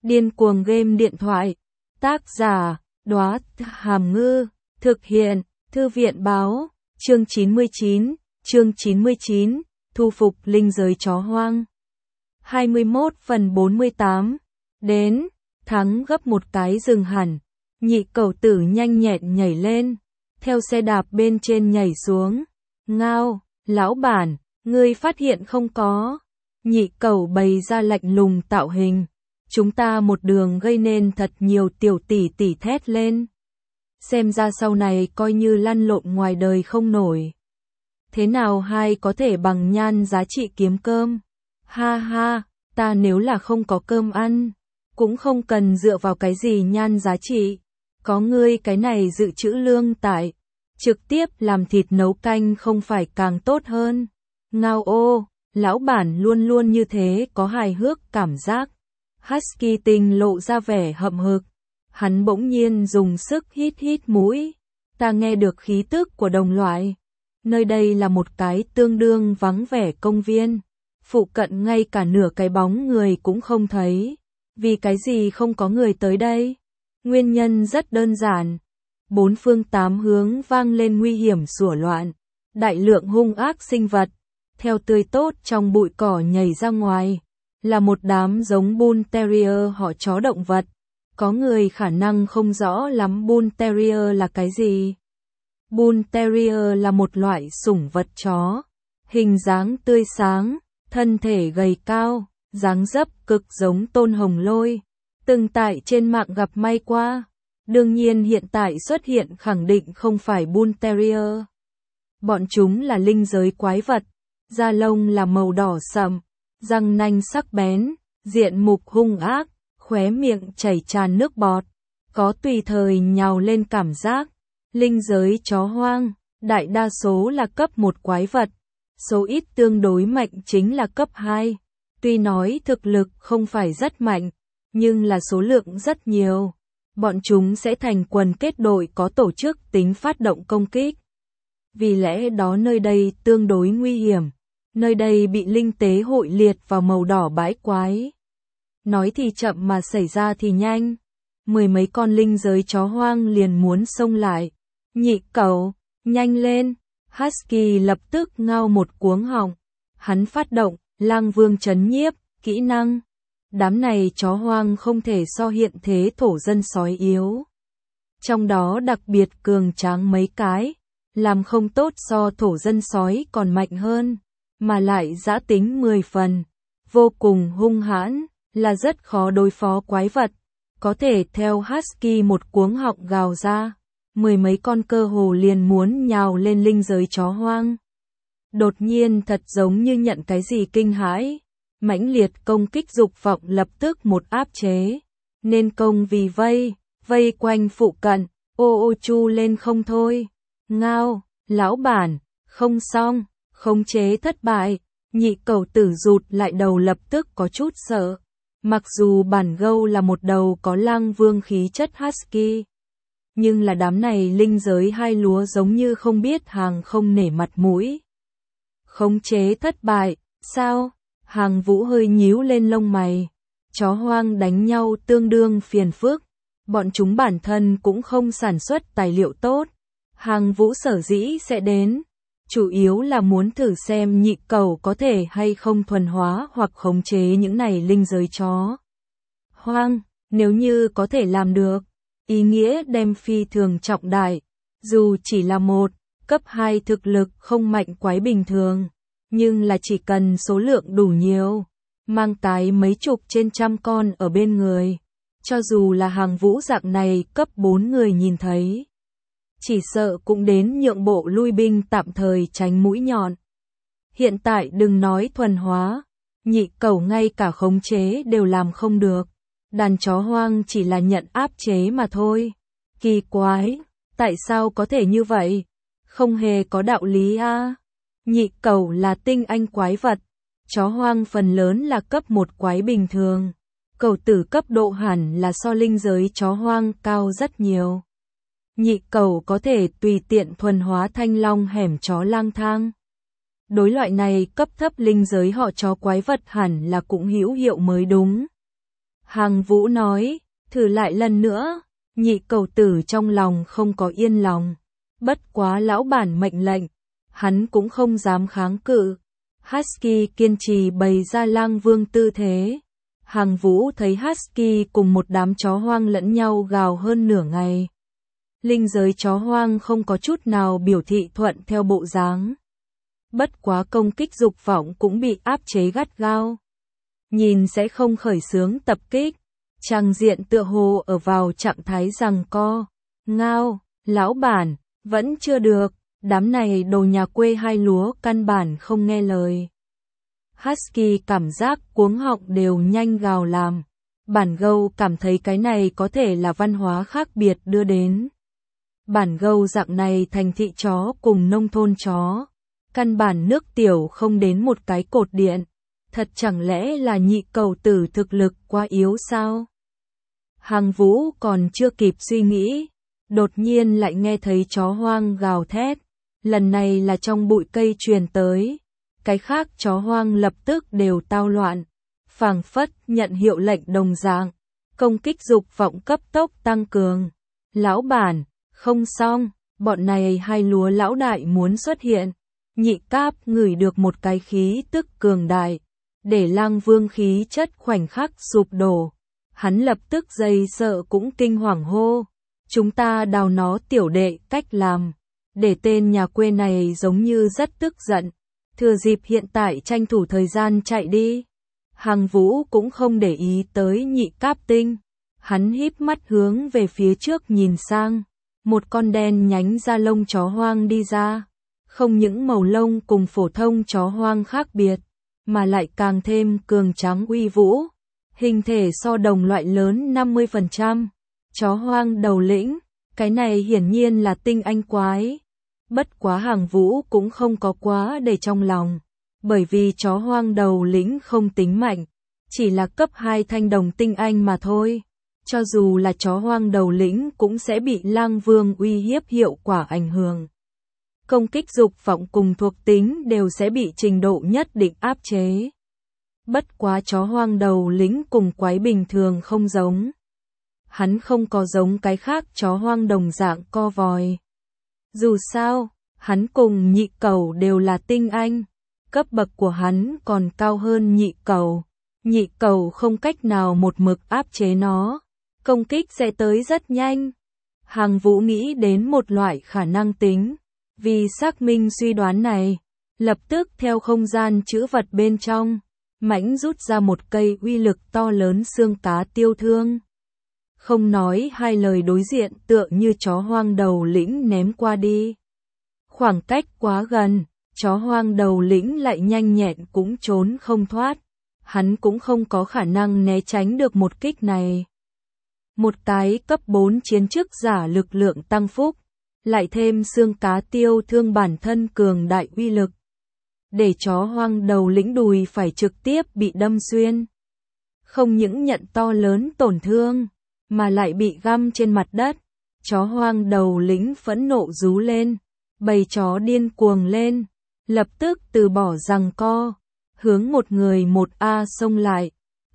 Điên cuồng game điện thoại. Tác giả, Đóa Hàm Ngư. Thực hiện, Thư viện Báo. Chương 99, thu phục linh giới chó hoang. 21/48. Đến, thắng gấp một cái dừng hẳn. Nhị cẩu tử nhanh nhẹn nhảy lên, theo xe đạp bên trên nhảy xuống. Ngao, lão bản, ngươi phát hiện không có? Nhị cẩu bày ra lạnh lùng tạo hình. Chúng ta một đường gây nên thật nhiều tiểu tỷ tỷ thét lên. Xem ra sau này coi như lăn lộn ngoài đời không nổi. Thế nào hay có thể bằng nhan giá trị kiếm cơm? Ha ha, ta nếu là không có cơm ăn, cũng không cần dựa vào cái gì nhan giá trị. Có ngươi cái này dự trữ lương tại, trực tiếp làm thịt nấu canh không phải càng tốt hơn. Ngao ô, lão bản luôn luôn như thế, có hài hước cảm giác. Husky Tình lộ ra vẻ hậm hực. Hắn bỗng nhiên dùng sức hít mũi. Ta nghe được khí tức của đồng loại. Nơi đây là một cái tương đương vắng vẻ công viên. Phụ cận ngay cả nửa cái bóng người cũng không thấy. Vì cái gì không có người tới đây? Nguyên nhân rất đơn giản. Bốn phương tám hướng vang lên nguy hiểm sủa loạn. Đại lượng hung ác sinh vật, theo tươi tốt trong bụi cỏ nhảy ra ngoài. Là một đám giống Bull Terrier họ chó động vật. Có người khả năng không rõ lắm Bull Terrier là cái gì. Bull Terrier là một loại sủng vật chó. Hình dáng tươi sáng, thân thể gầy cao, dáng dấp cực giống Tôn Hồng Lôi. Từng tại trên mạng gặp may qua. Đương nhiên hiện tại xuất hiện khẳng định không phải Bull Terrier. Bọn chúng là linh giới quái vật. Da lông là màu đỏ sậm, răng nanh sắc bén, diện mục hung ác, khóe miệng chảy tràn nước bọt, có tùy thời nhào lên cảm giác. Linh giới chó hoang, đại đa số là cấp 1 quái vật, số ít tương đối mạnh chính là cấp 2. Tuy nói thực lực không phải rất mạnh, nhưng là số lượng rất nhiều. Bọn chúng sẽ thành quần kết đội có tổ chức tính phát động công kích. Vì lẽ đó nơi đây tương đối nguy hiểm. Nơi đây bị linh tế hội liệt vào màu đỏ bãi quái. Nói thì chậm mà xảy ra thì nhanh. Mười mấy con linh giới chó hoang liền muốn xông lại. Nhị cẩu, nhanh lên. Husky lập tức ngao một cuống họng. Hắn phát động, lang vương trấn nhiếp, kỹ năng. Đám này chó hoang không thể so hiện thế thổ dân sói yếu. Trong đó đặc biệt cường tráng mấy cái. Làm không tốt so thổ dân sói còn mạnh hơn. Mà lại dã tính 10 phần. Vô cùng hung hãn, là rất khó đối phó quái vật. Có thể theo Husky một cuống họng gào ra. Mười mấy con cơ hồ liền muốn nhào lên linh giới chó hoang. Đột nhiên thật giống như nhận cái gì kinh hãi. Mãnh liệt công kích dục vọng lập tức một áp chế. Nên công vì vây quanh phụ cận, ô chu lên không thôi. Ngao, lão bản, không xong, khống chế thất bại. Nhị cẩu tử rụt lại đầu lập tức có chút sợ. Mặc dù bản gâu là một đầu có lang vương khí chất husky. Nhưng là đám này linh giới hai lúa giống như không biết hàng không nể mặt mũi. Khống chế thất bại, sao? Hàng Vũ hơi nhíu lên lông mày. Chó hoang đánh nhau tương đương phiền phức. Bọn chúng bản thân cũng không sản xuất tài liệu tốt. Hàng Vũ sở dĩ sẽ đến. Chủ yếu là muốn thử xem nhị cẩu có thể hay không thuần hóa hoặc khống chế những này linh giới chó hoang. Nếu như có thể làm được, ý nghĩa đem phi thường trọng đại. Dù chỉ là một, cấp 2 thực lực không mạnh quái bình thường. Nhưng là chỉ cần số lượng đủ nhiều, mang tái mấy chục trên trăm con ở bên người. Cho dù là Hàng Vũ dạng này cấp 4 người nhìn thấy. Chỉ sợ cũng đến nhượng bộ lui binh tạm thời tránh mũi nhọn. Hiện tại đừng nói thuần hóa, nhị cẩu ngay cả khống chế đều làm không được. Đàn chó hoang chỉ là nhận áp chế mà thôi. Kỳ quái, tại sao có thể như vậy? Không hề có đạo lý a. Nhị cẩu là tinh anh quái vật, chó hoang phần lớn là cấp 1 quái bình thường. Cẩu tử cấp độ hẳn là so linh giới chó hoang cao rất nhiều. Nhị cẩu có thể tùy tiện thuần hóa thanh long hẻm chó lang thang. Đối loại này cấp thấp linh giới họ chó quái vật hẳn là cũng hữu hiệu mới đúng. Hàng Vũ nói, thử lại lần nữa. Nhị cầu tử trong lòng không có yên lòng. Bất quá lão bản mệnh lệnh, hắn cũng không dám kháng cự. Husky kiên trì bày ra lang vương tư thế. Hàng Vũ thấy Husky cùng một đám chó hoang lẫn nhau gào hơn nửa ngày. Linh giới chó hoang không có chút nào biểu thị thuận theo bộ dáng. Bất quá công kích dục vọng cũng bị áp chế gắt gao. Nhìn sẽ không khởi xướng tập kích. Tràng diện tựa hồ ở vào trạng thái giằng co. Ngao, lão bản, vẫn chưa được. Đám này đồ nhà quê hai lúa căn bản không nghe lời. Husky cảm giác cuống họng đều nhanh gào làm. Bản gâu cảm thấy cái này có thể là văn hóa khác biệt đưa đến. Bản gâu dạng này thành thị chó cùng nông thôn chó. Căn bản nước tiểu không đến một cái cột điện. Thật chẳng lẽ là nhị cầu tử thực lực quá yếu sao? Hàng Vũ còn chưa kịp suy nghĩ. Đột nhiên lại nghe thấy chó hoang gào thét. Lần này là trong bụi cây truyền tới. Cái khác chó hoang lập tức đều tao loạn. Phảng phất nhận hiệu lệnh đồng dạng. Công kích dục vọng cấp tốc tăng cường. Lão bản, không xong, bọn này hai lúa lão đại muốn xuất hiện. Nhị Cáp ngửi được một cái khí tức cường đại. Để lang vương khí chất khoảnh khắc sụp đổ. Hắn lập tức dây sợ cũng kinh hoàng hô. Chúng ta đào nó tiểu đệ cách làm. Để tên nhà quê này giống như rất tức giận. Thừa dịp hiện tại tranh thủ thời gian chạy đi. Hàng Vũ cũng không để ý tới Nhị Cáp Tinh. Hắn híp mắt hướng về phía trước nhìn sang. Một con đen nhánh da lông chó hoang đi ra. Không những màu lông cùng phổ thông chó hoang khác biệt, mà lại càng thêm cường tráng uy vũ. Hình thể so đồng loại lớn 50%. Chó hoang đầu lĩnh, cái này hiển nhiên là tinh anh quái. Bất quá Hàng Vũ cũng không có quá để trong lòng. Bởi vì chó hoang đầu lĩnh không tính mạnh. Chỉ là cấp 2 thanh đồng tinh anh mà thôi. Cho dù là chó hoang đầu lĩnh cũng sẽ bị lang vương uy hiếp hiệu quả ảnh hưởng. Công kích dục vọng cùng thuộc tính đều sẽ bị trình độ nhất định áp chế. Bất quá chó hoang đầu lĩnh cùng quái bình thường không giống. Hắn không có giống cái khác chó hoang đồng dạng co vòi. Dù sao, hắn cùng nhị cầu đều là tinh anh. Cấp bậc của hắn còn cao hơn nhị cầu. Nhị cầu không cách nào một mực áp chế nó. Công kích sẽ tới rất nhanh. Hàng Vũ nghĩ đến một loại khả năng tính. Vì xác minh suy đoán này, lập tức theo không gian trữ vật bên trong, mãnh rút ra một cây uy lực to lớn xương cá tiêu thương. Không nói hai lời đối diện tựa như chó hoang đầu lĩnh ném qua đi. Khoảng cách quá gần, chó hoang đầu lĩnh lại nhanh nhẹn cũng trốn không thoát. Hắn cũng không có khả năng né tránh được một kích này. Một cái cấp 4 chiến chức giả lực lượng tăng phúc. Lại thêm xương cá tiêu thương bản thân cường đại uy lực. Để chó hoang đầu lĩnh đùi phải trực tiếp bị đâm xuyên. Không những nhận to lớn tổn thương, mà lại bị găm trên mặt đất. Chó hoang đầu lĩnh phẫn nộ rú lên. Bầy chó điên cuồng lên. Lập tức từ bỏ giằng co. Hướng một người một A xông lại.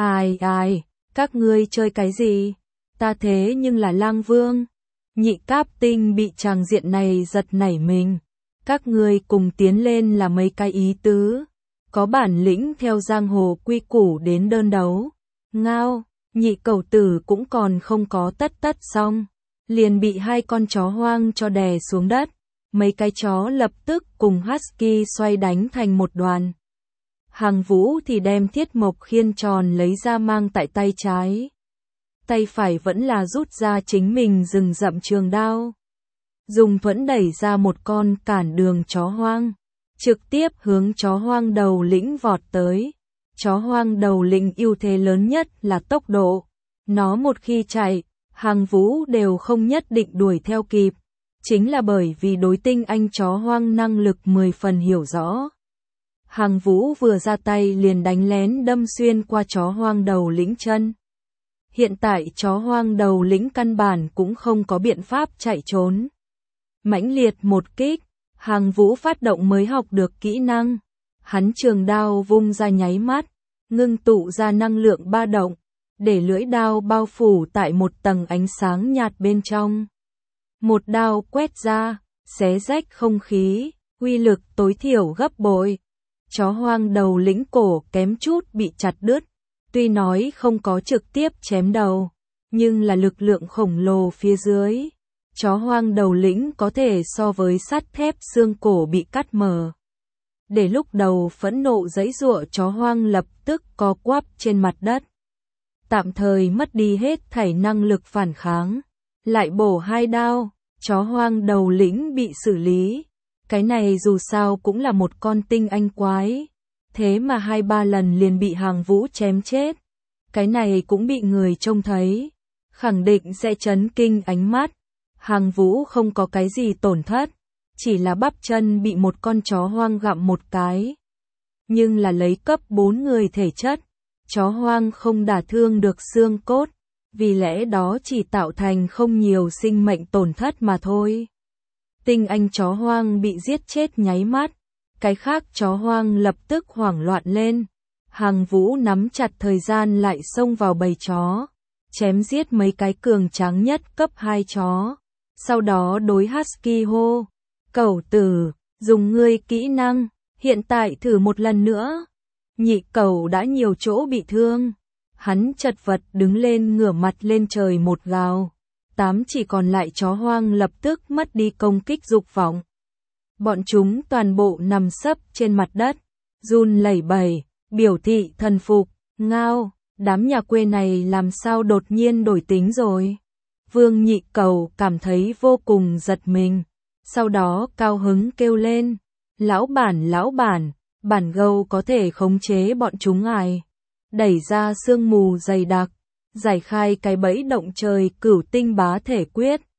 Ai, các ngươi chơi cái gì? Ta thế nhưng là lang vương. Nhị Cáp Tinh bị tràng diện này giật nảy mình. Các ngươi cùng tiến lên là mấy cái ý tứ. Có bản lĩnh theo giang hồ quy củ đến đơn đấu. Ngao, nhị cầu tử cũng còn không có tất xong. Liền bị hai con chó hoang cho đè xuống đất. Mấy cái chó lập tức cùng Husky xoay đánh thành một đoàn. Hàng Vũ thì đem thiết mộc khiên tròn lấy ra mang tại tay trái. Tay phải vẫn là rút ra chính mình rừng rậm trường đao. Dùng thuẫn đẩy ra một con cản đường chó hoang. Trực tiếp hướng chó hoang đầu lĩnh vọt tới. Chó hoang đầu lĩnh ưu thế lớn nhất là tốc độ. Nó một khi chạy, Hàng Vũ đều không nhất định đuổi theo kịp. Chính là bởi vì đối tinh anh chó hoang năng lực 10 phần hiểu rõ. Hàng Vũ vừa ra tay liền đánh lén đâm xuyên qua chó hoang đầu lĩnh chân. Hiện tại chó hoang đầu lĩnh căn bản cũng không có biện pháp chạy trốn. Mãnh liệt một kích, Hàng Vũ phát động mới học được kỹ năng. Hắn trường đao vung ra nháy mắt, ngưng tụ ra năng lượng ba động. để lưỡi đao bao phủ tại một tầng ánh sáng nhạt bên trong. Một đao quét ra, xé rách không khí, uy lực tối thiểu gấp bội. Chó hoang đầu lĩnh cổ kém chút bị chặt đứt, tuy nói không có trực tiếp chém đầu, nhưng là lực lượng khổng lồ phía dưới. Chó hoang đầu lĩnh có thể so với sắt thép, xương cổ bị cắt mở. Để lúc đầu phẫn nộ giãy giụa, chó hoang lập tức co quắp trên mặt đất. Tạm thời mất đi hết thảy năng lực phản kháng. Lại bổ 2 đao, chó hoang đầu lĩnh bị xử lý. Cái này dù sao cũng là một con tinh anh quái. Thế mà 2-3 lần liền bị Hàng Vũ chém chết. Cái này cũng bị người trông thấy. Khẳng định sẽ chấn kinh ánh mắt. Hàng Vũ không có cái gì tổn thất. Chỉ là bắp chân bị một con chó hoang gặm một cái. Nhưng là lấy cấp 4 người thể chất. Chó hoang không đả thương được xương cốt. Vì lẽ đó chỉ tạo thành không nhiều sinh mệnh tổn thất mà thôi. Tinh anh chó hoang bị giết chết nháy mắt. Cái khác chó hoang lập tức hoảng loạn lên. Hàng Vũ nắm chặt thời gian lại xông vào bầy chó. Chém giết mấy cái cường tráng nhất cấp 2 chó. Sau đó đối Husky hô. Cẩu tử, dùng ngươi kỹ năng, hiện tại thử một lần nữa. Nhị cẩu đã nhiều chỗ bị thương. Hắn chật vật đứng lên, ngửa mặt lên trời một gào. 8 chỉ còn lại chó hoang lập tức mất đi công kích dục vọng. Bọn chúng toàn bộ nằm sấp trên mặt đất, run lẩy bẩy, biểu thị thần phục. Ngao, đám nhà quê này làm sao đột nhiên đổi tính rồi? Vương Nhị Cẩu cảm thấy vô cùng giật mình. Sau đó cao hứng kêu lên, lão bản, bản gâu có thể khống chế bọn chúng ngài. Đẩy ra sương mù dày đặc, giải khai cái bẫy động trời Cửu Tinh Bá Thể Quyết.